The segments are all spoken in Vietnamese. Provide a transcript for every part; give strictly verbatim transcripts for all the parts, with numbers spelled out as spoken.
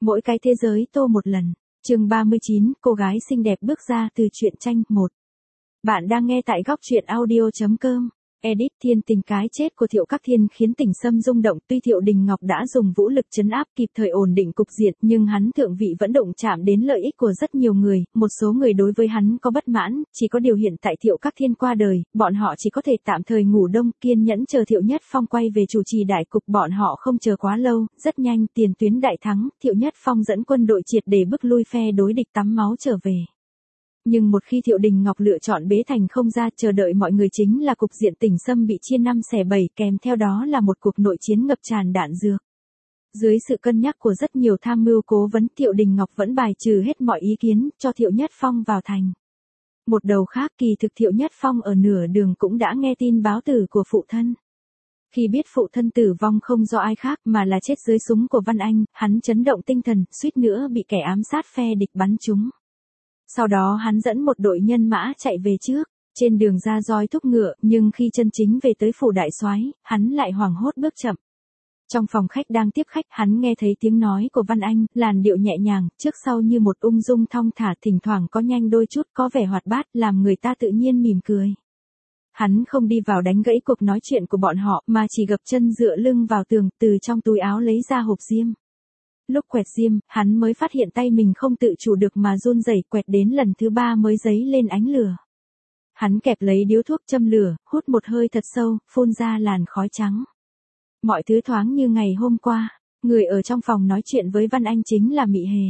Mỗi cái thế giới tô một lần. Chương ba mươi chín, cô gái xinh đẹp bước ra từ truyện tranh một. Bạn đang nghe tại góc truyện audio chấm com. Edit Thiên tình cái chết của Thiệu Các Thiên khiến Tỉnh Sâm rung động, tuy Thiệu Đình Ngọc đã dùng vũ lực trấn áp kịp thời ổn định cục diện, nhưng hắn thượng vị vẫn động chạm đến lợi ích của rất nhiều người, một số người đối với hắn có bất mãn, chỉ có điều hiện tại Thiệu Các Thiên qua đời, bọn họ chỉ có thể tạm thời ngủ đông, kiên nhẫn chờ Thiệu Nhất Phong quay về chủ trì đại cục, bọn họ không chờ quá lâu, rất nhanh tiền tuyến đại thắng, Thiệu Nhất Phong dẫn quân đội triệt để bức lui phe đối địch tắm máu trở về. Nhưng một khi Thiệu Đình Ngọc lựa chọn bế thành không ra, chờ đợi mọi người chính là cục diện Tỉnh Sâm bị chia năm xẻ bảy, kèm theo đó là một cuộc nội chiến ngập tràn đạn dược. Dưới sự cân nhắc của rất nhiều tham mưu cố vấn, Thiệu Đình Ngọc vẫn bài trừ hết mọi ý kiến, cho Thiệu Nhất Phong vào thành. Một đầu khác, kỳ thực Thiệu Nhất Phong ở nửa đường cũng đã nghe tin báo tử của phụ thân. Khi biết phụ thân tử vong không do ai khác mà là chết dưới súng của Văn Anh, hắn chấn động tinh thần, suýt nữa bị kẻ ám sát phe địch bắn trúng. Sau đó hắn dẫn một đội nhân mã chạy về trước, trên đường ra roi thúc ngựa, nhưng khi chân chính về tới phủ đại soái, hắn lại hoảng hốt bước chậm. Trong phòng khách đang tiếp khách, hắn nghe thấy tiếng nói của Văn Anh, làn điệu nhẹ nhàng, trước sau như một ung dung thong thả, thỉnh thoảng có nhanh đôi chút, có vẻ hoạt bát, làm người ta tự nhiên mỉm cười. Hắn không đi vào đánh gãy cuộc nói chuyện của bọn họ, mà chỉ gập chân dựa lưng vào tường, từ trong túi áo lấy ra hộp diêm. Lúc quẹt diêm, hắn mới phát hiện tay mình không tự chủ được mà run rẩy, quẹt đến lần thứ ba mới dấy lên ánh lửa. Hắn kẹp lấy điếu thuốc châm lửa, hút một hơi thật sâu, phun ra làn khói trắng. Mọi thứ thoáng như ngày hôm qua, người ở trong phòng nói chuyện với Văn Anh chính là Mị Hề.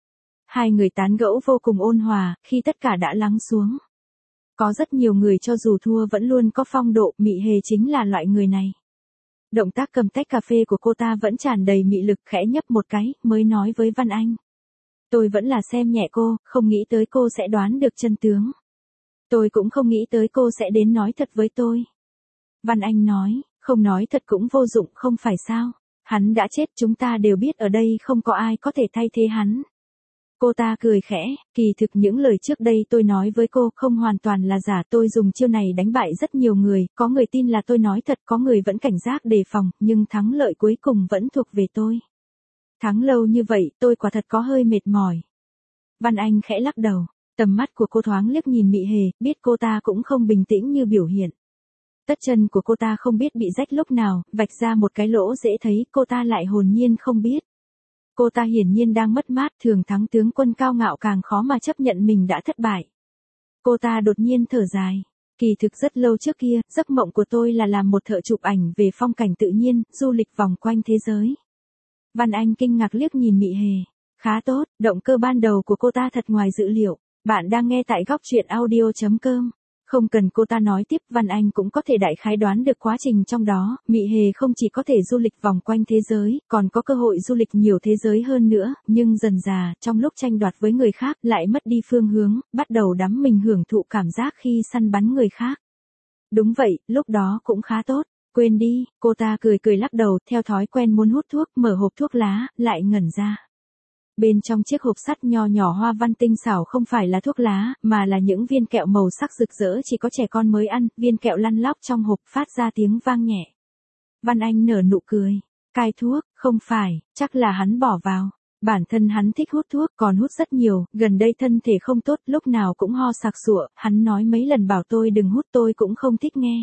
Hai người tán gẫu vô cùng ôn hòa, khi tất cả đã lắng xuống. Có rất nhiều người cho dù thua vẫn luôn có phong độ, Mị Hề chính là loại người này. Động tác cầm tách cà phê của cô ta vẫn tràn đầy mị lực, khẽ nhấp một cái, mới nói với Văn Anh. Tôi vẫn là xem nhẹ cô, không nghĩ tới cô sẽ đoán được chân tướng. Tôi cũng không nghĩ tới cô sẽ đến nói thật với tôi. Văn Anh nói, không nói thật cũng vô dụng, không phải sao. Hắn đã chết, chúng ta đều biết ở đây không có ai có thể thay thế hắn. Cô ta cười khẽ, kỳ thực những lời trước đây tôi nói với cô không hoàn toàn là giả, tôi dùng chiêu này đánh bại rất nhiều người, có người tin là tôi nói thật, có người vẫn cảnh giác đề phòng, nhưng thắng lợi cuối cùng vẫn thuộc về tôi. Thắng lâu như vậy, tôi quả thật có hơi mệt mỏi. Văn Anh khẽ lắc đầu, tầm mắt của cô thoáng liếc nhìn Mị Hề, biết cô ta cũng không bình tĩnh như biểu hiện. Tất chân của cô ta không biết bị rách lúc nào, vạch ra một cái lỗ dễ thấy, cô ta lại hồn nhiên không biết. Cô ta hiển nhiên đang mất mát, thường thắng tướng quân cao ngạo càng khó mà chấp nhận mình đã thất bại. Cô ta đột nhiên thở dài. Kỳ thực rất lâu trước kia, giấc mộng của tôi là làm một thợ chụp ảnh về phong cảnh tự nhiên, du lịch vòng quanh thế giới. Văn Anh kinh ngạc liếc nhìn Mị Hề. Khá tốt, động cơ ban đầu của cô ta thật ngoài dự liệu. Bạn đang nghe tại góc truyện audio chấm com. Không cần cô ta nói tiếp, Văn Anh cũng có thể đại khái đoán được quá trình trong đó, Mị Hề không chỉ có thể du lịch vòng quanh thế giới, còn có cơ hội du lịch nhiều thế giới hơn nữa, nhưng dần dà, trong lúc tranh đoạt với người khác, lại mất đi phương hướng, bắt đầu đắm mình hưởng thụ cảm giác khi săn bắn người khác. Đúng vậy, lúc đó cũng khá tốt, quên đi, cô ta cười cười lắc đầu, theo thói quen muốn hút thuốc, mở hộp thuốc lá, lại ngẩn ra. Bên trong chiếc hộp sắt nho nhỏ hoa văn tinh xảo không phải là thuốc lá, mà là những viên kẹo màu sắc rực rỡ chỉ có trẻ con mới ăn, viên kẹo lăn lóc trong hộp phát ra tiếng vang nhẹ. Văn Anh nở nụ cười, cai thuốc, không phải, chắc là hắn bỏ vào. Bản thân hắn thích hút thuốc, còn hút rất nhiều, gần đây thân thể không tốt, lúc nào cũng ho sặc sụa, hắn nói mấy lần bảo tôi đừng hút, tôi cũng không thích nghe.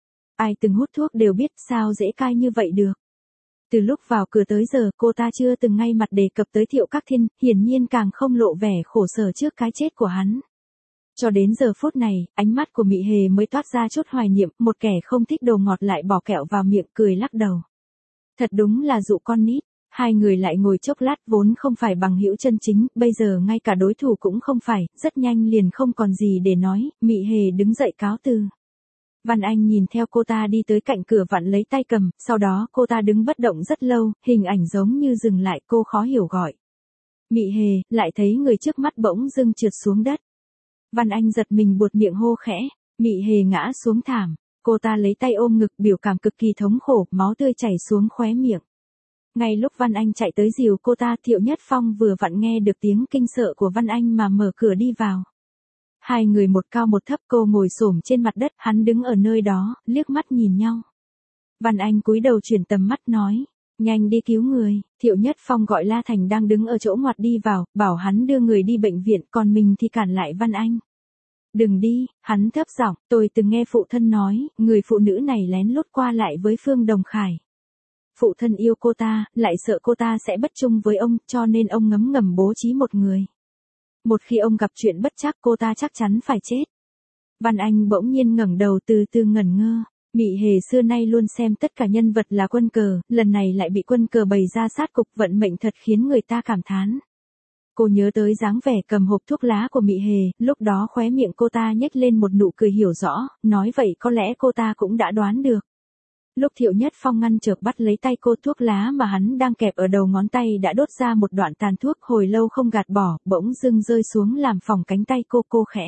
Ai từng hút thuốc đều biết sao dễ cai như vậy được. Từ lúc vào cửa tới giờ, cô ta chưa từng ngay mặt đề cập tới Thiệu Các Thiên, hiển nhiên càng không lộ vẻ khổ sở trước cái chết của hắn. Cho đến giờ phút này, ánh mắt của Mị Hề mới toát ra chút hoài niệm, một kẻ không thích đồ ngọt lại bỏ kẹo vào miệng, cười lắc đầu. Thật đúng là dụ con nít. Hai người lại ngồi chốc lát, vốn không phải bằng hữu chân chính, bây giờ ngay cả đối thủ cũng không phải, rất nhanh liền không còn gì để nói, Mị Hề đứng dậy cáo từ. Văn Anh nhìn theo cô ta đi tới cạnh cửa vặn lấy tay cầm, sau đó cô ta đứng bất động rất lâu, hình ảnh giống như dừng lại, cô khó hiểu gọi. Mị Hề, lại thấy người trước mắt bỗng dưng trượt xuống đất. Văn Anh giật mình buột miệng hô khẽ, Mị Hề ngã xuống thảm, cô ta lấy tay ôm ngực, biểu cảm cực kỳ thống khổ, máu tươi chảy xuống khóe miệng. Ngay lúc Văn Anh chạy tới dìu cô ta, Thiệu Nhất Phong vừa vặn nghe được tiếng kinh sợ của Văn Anh mà mở cửa đi vào. Hai người một cao một thấp, cô ngồi xổm trên mặt đất, hắn đứng ở nơi đó, liếc mắt nhìn nhau. Văn Anh cúi đầu chuyển tầm mắt nói, Nhanh đi cứu người, Thiệu Nhất Phong gọi La Thành đang đứng ở chỗ ngoặt đi vào, bảo hắn đưa người đi bệnh viện, còn mình thì cản lại Văn Anh. Đừng đi, hắn thấp giọng, tôi từng nghe phụ thân nói, người phụ nữ này lén lút qua lại với Phương Đồng Khải. Phụ thân yêu cô ta, lại sợ cô ta sẽ bất trung với ông, cho nên ông ngấm ngầm bố trí một người. Một khi ông gặp chuyện bất trắc cô ta chắc chắn phải chết. Văn Anh bỗng nhiên ngẩng đầu từ từ ngẩn ngơ. Mị Hề xưa nay luôn xem tất cả nhân vật là quân cờ, lần này lại bị quân cờ bày ra sát cục, vận mệnh thật khiến người ta cảm thán. Cô nhớ tới dáng vẻ cầm hộp thuốc lá của Mị Hề, lúc đó khóe miệng cô ta nhếch lên một nụ cười hiểu rõ, nói vậy có lẽ cô ta cũng đã đoán được. Lúc Thiệu Nhất Phong ngăn trở bắt lấy tay cô, thuốc lá mà hắn đang kẹp ở đầu ngón tay đã đốt ra một đoạn tàn thuốc, hồi lâu không gạt bỏ, bỗng dưng rơi xuống làm phỏng cánh tay cô. Cô khẽ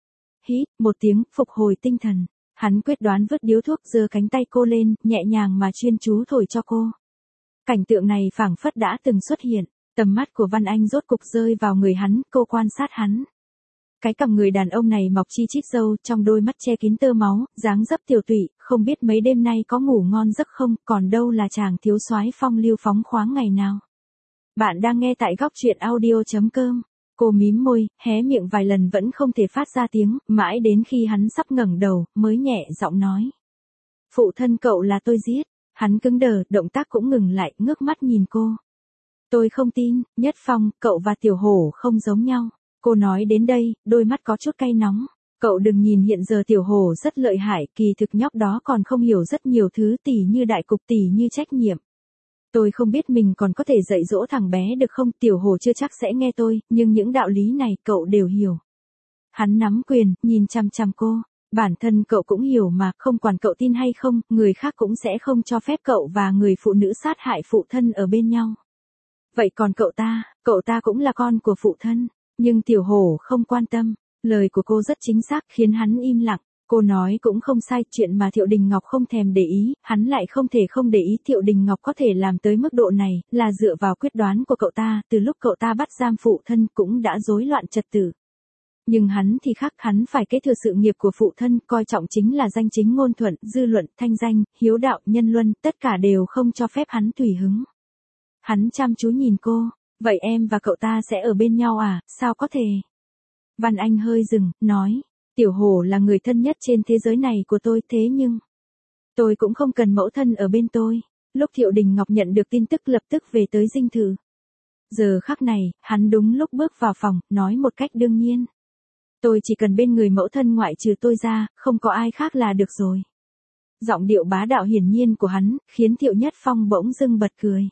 hít một tiếng, phục hồi tinh thần. Hắn quyết đoán vứt điếu thuốc, giơ cánh tay cô lên, nhẹ nhàng mà chuyên chú thổi cho cô. Cảnh tượng này phảng phất đã từng xuất hiện, tầm mắt của Văn Anh rốt cục rơi vào người hắn, cô quan sát hắn. Cái cằm người đàn ông này mọc chi chít râu, trong đôi mắt che kín tơ máu, dáng dấp tiều tụy, không biết mấy đêm nay có ngủ ngon giấc không, còn đâu là chàng thiếu soái phong lưu phóng khoáng ngày nào. Bạn đang nghe tại góc truyện audio chấm com. Cô mím môi, hé miệng vài lần vẫn không thể phát ra tiếng, mãi đến khi hắn sắp ngẩng đầu, mới nhẹ giọng nói. Phụ thân cậu là tôi giết. Hắn cứng đờ, động tác cũng ngừng lại, ngước mắt nhìn cô. Tôi không tin, Nhất Phong, cậu và Tiểu Hổ không giống nhau. Cô nói đến đây, đôi mắt có chút cay nóng. Cậu đừng nhìn hiện giờ Tiểu Hổ rất lợi hại, kỳ thực nhóc đó còn không hiểu rất nhiều thứ, tỉ như đại cục, tỉ như trách nhiệm. Tôi không biết mình còn có thể dạy dỗ thằng bé được không, Tiểu Hổ chưa chắc sẽ nghe tôi, nhưng những đạo lý này cậu đều hiểu. Hắn nắm quyền, nhìn chằm chằm cô. Bản thân cậu cũng hiểu mà, không quản cậu tin hay không, người khác cũng sẽ không cho phép cậu và người phụ nữ sát hại phụ thân ở bên nhau. Vậy còn cậu ta, cậu ta cũng là con của phụ thân. Nhưng Tiểu Hổ không quan tâm. Lời của cô rất chính xác, khiến hắn im lặng. Cô nói cũng không sai, chuyện mà Thiệu Đình Ngọc không thèm để ý, hắn lại không thể không để ý. Thiệu Đình Ngọc có thể làm tới mức độ này, là dựa vào quyết đoán của cậu ta, từ lúc cậu ta bắt giam phụ thân cũng đã rối loạn trật tự. Nhưng hắn thì khác, hắn phải kế thừa sự nghiệp của phụ thân, coi trọng chính là danh chính ngôn thuận, dư luận, thanh danh, hiếu đạo, nhân luân, tất cả đều không cho phép hắn tùy hứng. Hắn chăm chú nhìn cô, vậy em và cậu ta sẽ ở bên nhau à, sao có thể? Văn Anh hơi dừng, nói, Tiểu Hổ là người thân nhất trên thế giới này của tôi, thế nhưng tôi cũng không cần mẫu thân ở bên tôi. Lúc Thiệu Đình Ngọc nhận được tin tức lập tức về tới dinh thự. Giờ khắc này, hắn đúng lúc bước vào phòng, nói một cách đương nhiên. Tôi chỉ cần bên người mẫu thân ngoại trừ tôi ra, không có ai khác là được rồi. Giọng điệu bá đạo hiển nhiên của hắn, khiến Thiệu Nhất Phong bỗng dưng bật cười.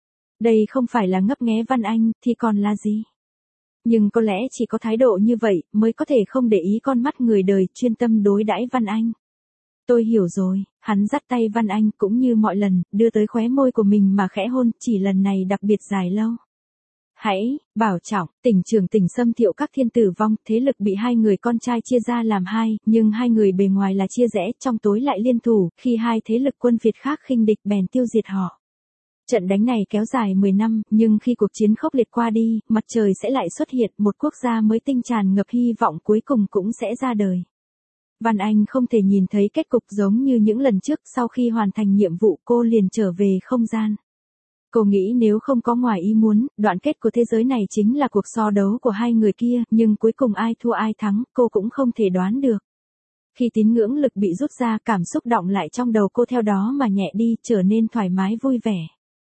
Đây không phải là ngấp nghé Văn Anh, thì còn là gì? Nhưng có lẽ chỉ có thái độ như vậy, mới có thể không để ý con mắt người đời, chuyên tâm đối đãi Văn Anh. Tôi hiểu rồi, hắn dắt tay Văn Anh cũng như mọi lần, đưa tới khóe môi của mình mà khẽ hôn, chỉ lần này đặc biệt dài lâu. Hãy, bảo trọng, tỉnh trưởng tỉnh Sâm Thiệu Các Thiên tử vong, thế lực bị hai người con trai chia ra làm hai, nhưng hai người bề ngoài là chia rẽ, trong tối lại liên thủ, khi hai thế lực quân Việt khác khinh địch bèn tiêu diệt họ. Trận đánh này kéo dài mười năm, nhưng khi cuộc chiến khốc liệt qua đi, mặt trời sẽ lại xuất hiện, một quốc gia mới tinh tràn ngập hy vọng cuối cùng cũng sẽ ra đời. Văn Anh không thể nhìn thấy kết cục giống như những lần trước, sau khi hoàn thành nhiệm vụ cô liền trở về không gian. Cô nghĩ nếu không có ngoài ý muốn, đoạn kết của thế giới này chính là cuộc so đấu của hai người kia, nhưng cuối cùng ai thua ai thắng, cô cũng không thể đoán được. Khi tín ngưỡng lực bị rút ra, cảm xúc đọng lại trong đầu cô theo đó mà nhẹ đi, trở nên thoải mái vui vẻ.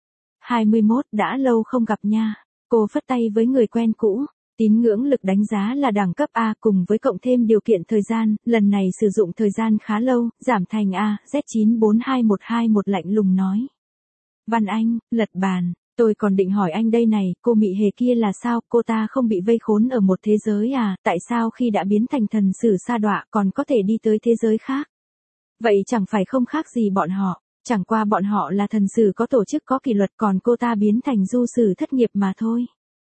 hai mươi mốt, đã lâu không gặp nha. Cô phất tay với người quen cũ. Tín ngưỡng lực đánh giá là đẳng cấp A cùng với cộng thêm điều kiện thời gian, lần này sử dụng thời gian khá lâu, giảm thành A, Z chín bốn hai một hai một lạnh lùng nói. Văn Anh, lật bàn, tôi còn định hỏi anh đây này, cô Mị Hề kia là sao, cô ta không bị vây khốn ở một thế giới à, tại sao khi đã biến thành thần sử sa đọa còn có thể đi tới thế giới khác? Vậy chẳng phải không khác gì bọn họ, chẳng qua bọn họ là thần sử có tổ chức có kỷ luật, còn cô ta biến thành du sử thất nghiệp mà thôi.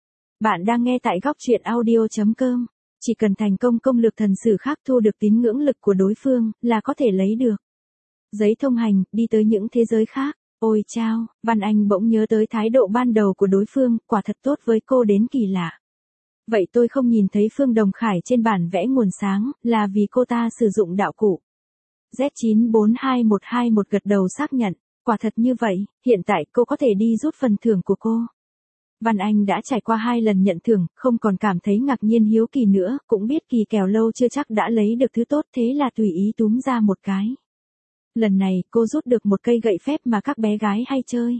Bạn đang nghe tại góc truyện audio chấm com, chỉ cần thành công công lược thần sử khác thu được tín ngưỡng lực của đối phương, là có thể lấy được giấy thông hành, đi tới những thế giới khác. Ôi chao, Văn Anh bỗng nhớ tới thái độ ban đầu của đối phương, quả thật tốt với cô đến kỳ lạ. Vậy tôi không nhìn thấy Phương Đồng Khải trên bản vẽ nguồn sáng, là vì cô ta sử dụng đạo cụ. Z chín bốn hai một hai một gật đầu xác nhận. Quả thật như vậy, hiện tại cô có thể đi rút phần thưởng của cô. Văn Anh đã trải qua hai lần nhận thưởng, không còn cảm thấy ngạc nhiên hiếu kỳ nữa, cũng biết kỳ kèo lâu chưa chắc đã lấy được thứ tốt, thế là tùy ý túm ra một cái. Lần này, cô rút được một cây gậy phép mà các bé gái hay chơi.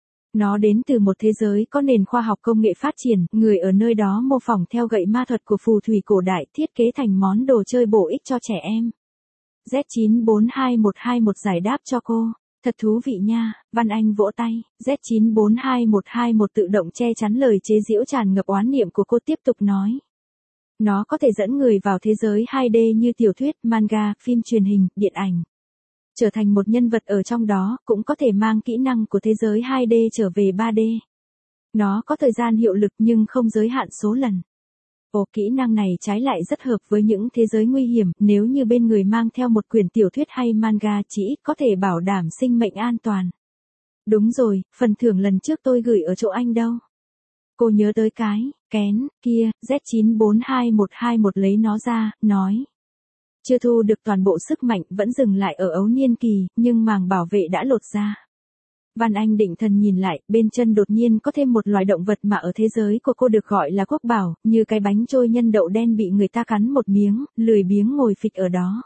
Nó đến từ một thế giới có nền khoa học công nghệ phát triển, người ở nơi đó mô phỏng theo gậy ma thuật của phù thủy cổ đại, thiết kế thành món đồ chơi bổ ích cho trẻ em. Z chín bốn hai một hai một giải đáp cho cô. Thật thú vị nha, Văn Anh vỗ tay. Z chín bốn hai một hai một tự động che chắn lời chế giễu tràn ngập oán niệm của cô, tiếp tục nói. Nó có thể dẫn người vào thế giới hai D như tiểu thuyết, manga, phim truyền hình, điện ảnh. Trở thành một nhân vật ở trong đó, cũng có thể mang kỹ năng của thế giới hai D trở về ba D. Nó có thời gian hiệu lực nhưng không giới hạn số lần. Ồ, kỹ năng này trái lại rất hợp với những thế giới nguy hiểm, nếu như bên người mang theo một quyển tiểu thuyết hay manga chỉ ít có thể bảo đảm sinh mệnh an toàn. Đúng rồi, phần thưởng lần trước tôi gửi ở chỗ anh đâu? Cô nhớ tới cái, kén, kia, Z chín bốn hai một hai một lấy nó ra, nói. Chưa thu được toàn bộ sức mạnh, vẫn dừng lại ở ấu niên kỳ, nhưng màng bảo vệ đã lột ra. Văn Anh định thần nhìn lại, bên chân đột nhiên có thêm một loài động vật mà ở thế giới của cô được gọi là quốc bảo, như cái bánh trôi nhân đậu đen bị người ta cắn một miếng, lười biếng ngồi phịch ở đó.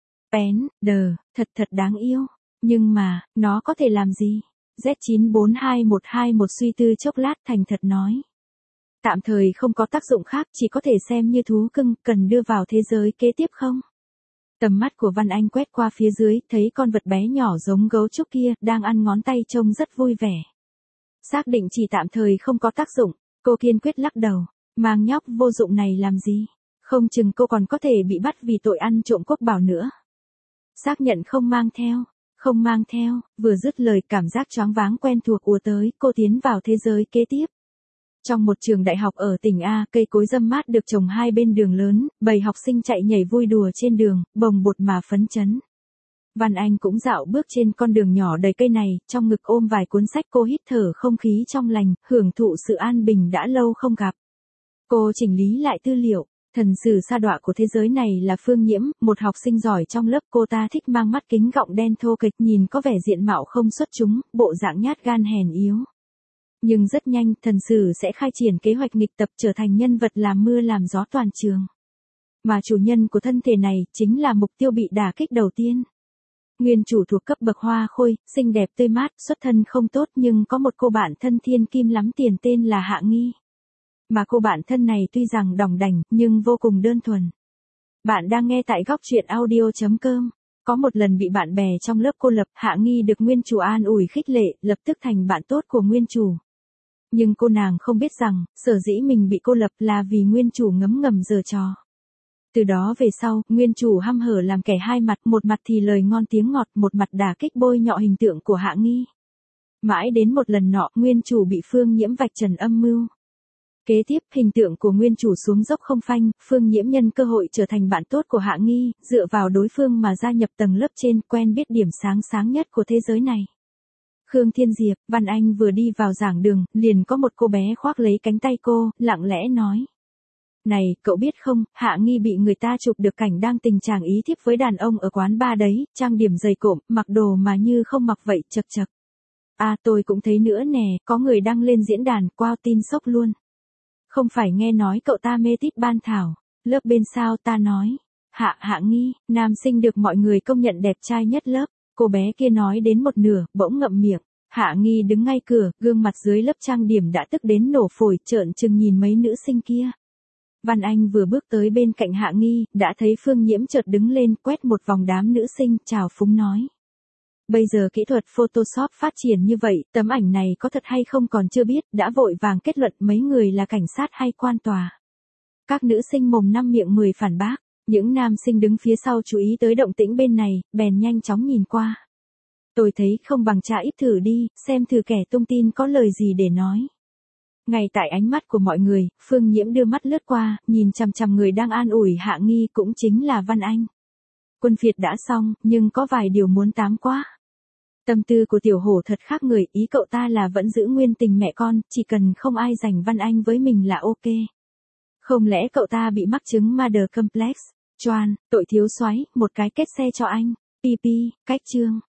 Pén, đờ, thật thật đáng yêu. Nhưng mà, nó có thể làm gì? Z chín bốn hai một hai một suy tư chốc lát thành thật nói. Tạm thời không có tác dụng khác, chỉ có thể xem như thú cưng, cần đưa vào thế giới kế tiếp không? Tầm mắt của Văn Anh quét qua phía dưới, thấy con vật bé nhỏ giống gấu trúc kia, đang ăn ngón tay trông rất vui vẻ. Xác định chỉ tạm thời không có tác dụng, cô kiên quyết lắc đầu, mang nhóc vô dụng này làm gì? Không chừng cô còn có thể bị bắt vì tội ăn trộm quốc bảo nữa. Xác nhận không mang theo, không mang theo, vừa dứt lời cảm giác choáng váng quen thuộc ùa tới, cô tiến vào thế giới kế tiếp. Trong một trường đại học ở tỉnh A, cây cối râm mát được trồng hai bên đường lớn, bầy học sinh chạy nhảy vui đùa trên đường, bồng bột mà phấn chấn. Văn Anh cũng dạo bước trên con đường nhỏ đầy cây này, trong ngực ôm vài cuốn sách, cô hít thở không khí trong lành, hưởng thụ sự an bình đã lâu không gặp. Cô chỉnh lý lại tư liệu, thần sử sa đọa của thế giới này là Phương Nhiễm, một học sinh giỏi trong lớp, cô ta thích mang mắt kính gọng đen thô kệch, nhìn có vẻ diện mạo không xuất chúng, bộ dạng nhát gan hèn yếu. Nhưng rất nhanh, thần sử sẽ khai triển kế hoạch nghịch tập, trở thành nhân vật làm mưa làm gió toàn trường. Mà chủ nhân của thân thể này, chính là mục tiêu bị đả kích đầu tiên. Nguyên chủ thuộc cấp bậc hoa khôi, xinh đẹp tươi mát, xuất thân không tốt nhưng có một cô bạn thân thiên kim lắm tiền tên là Hạ Nghi. Mà cô bạn thân này tuy rằng đỏng đảnh, nhưng vô cùng đơn thuần. Bạn đang nghe tại góc truyện audio chấm com. Có một lần bị bạn bè trong lớp cô lập, Hạ Nghi được nguyên chủ an ủi khích lệ, lập tức thành bạn tốt của nguyên chủ. Nhưng cô nàng không biết rằng, sở dĩ mình bị cô lập là vì nguyên chủ ngấm ngầm giở trò. Từ đó về sau, nguyên chủ hăm hở làm kẻ hai mặt, một mặt thì lời ngon tiếng ngọt, một mặt đả kích bôi nhọ hình tượng của Hạ Nghi. Mãi đến một lần nọ, nguyên chủ bị Phương Nhiễm vạch trần âm mưu. Kế tiếp, hình tượng của nguyên chủ xuống dốc không phanh, Phương Nhiễm nhân cơ hội trở thành bạn tốt của Hạ Nghi, dựa vào đối phương mà gia nhập tầng lớp trên, quen biết điểm sáng sáng nhất của thế giới này. Khương Thiên Diệp, Văn Anh vừa đi vào giảng đường, liền có một cô bé khoác lấy cánh tay cô, lặng lẽ nói. Này, cậu biết không, Hạ Nghi bị người ta chụp được cảnh đang tình trạng ý thiếp với đàn ông ở quán bar đấy, trang điểm dày cộm, mặc đồ mà như không mặc vậy, chật chật. À, tôi cũng thấy nữa nè, có người đăng lên diễn đàn, wow tin sốc luôn. Không phải nghe nói cậu ta mê tít ban thảo, lớp bên sao ta nói. Hạ Hạ Nghi, nam sinh được mọi người công nhận đẹp trai nhất lớp. Cô bé kia nói đến một nửa, bỗng ngậm miệng. Hạ Nghi đứng ngay cửa, gương mặt dưới lớp trang điểm đã tức đến nổ phổi, trợn trừng nhìn mấy nữ sinh kia. Văn Anh vừa bước tới bên cạnh Hạ Nghi, đã thấy Phương Nhiễm chợt đứng lên, quét một vòng đám nữ sinh, chào phúng nói. Bây giờ kỹ thuật Photoshop phát triển như vậy, tấm ảnh này có thật hay không còn chưa biết, đã vội vàng kết luận mấy người là cảnh sát hay quan tòa. Các nữ sinh mồm năm miệng mười phản bác. Những nam sinh đứng phía sau chú ý tới động tĩnh bên này, bèn nhanh chóng nhìn qua. Tôi thấy không bằng tra ít thử đi, xem thử kẻ tung tin có lời gì để nói. Ngay tại ánh mắt của mọi người, Phương Nhiễm đưa mắt lướt qua, nhìn chằm chằm người đang an ủi Hạ Nghi, cũng chính là Văn Anh. Quân phiệt đã xong, nhưng có vài điều muốn tám quá. Tâm tư của tiểu hổ thật khác người, ý cậu ta là vẫn giữ nguyên tình mẹ con, chỉ cần không ai giành Văn Anh với mình là ok. Không lẽ cậu ta bị mắc chứng mother complex? Choan, tội thiếu soái, một cái kết xe cho anh. Pi pi, cách chương.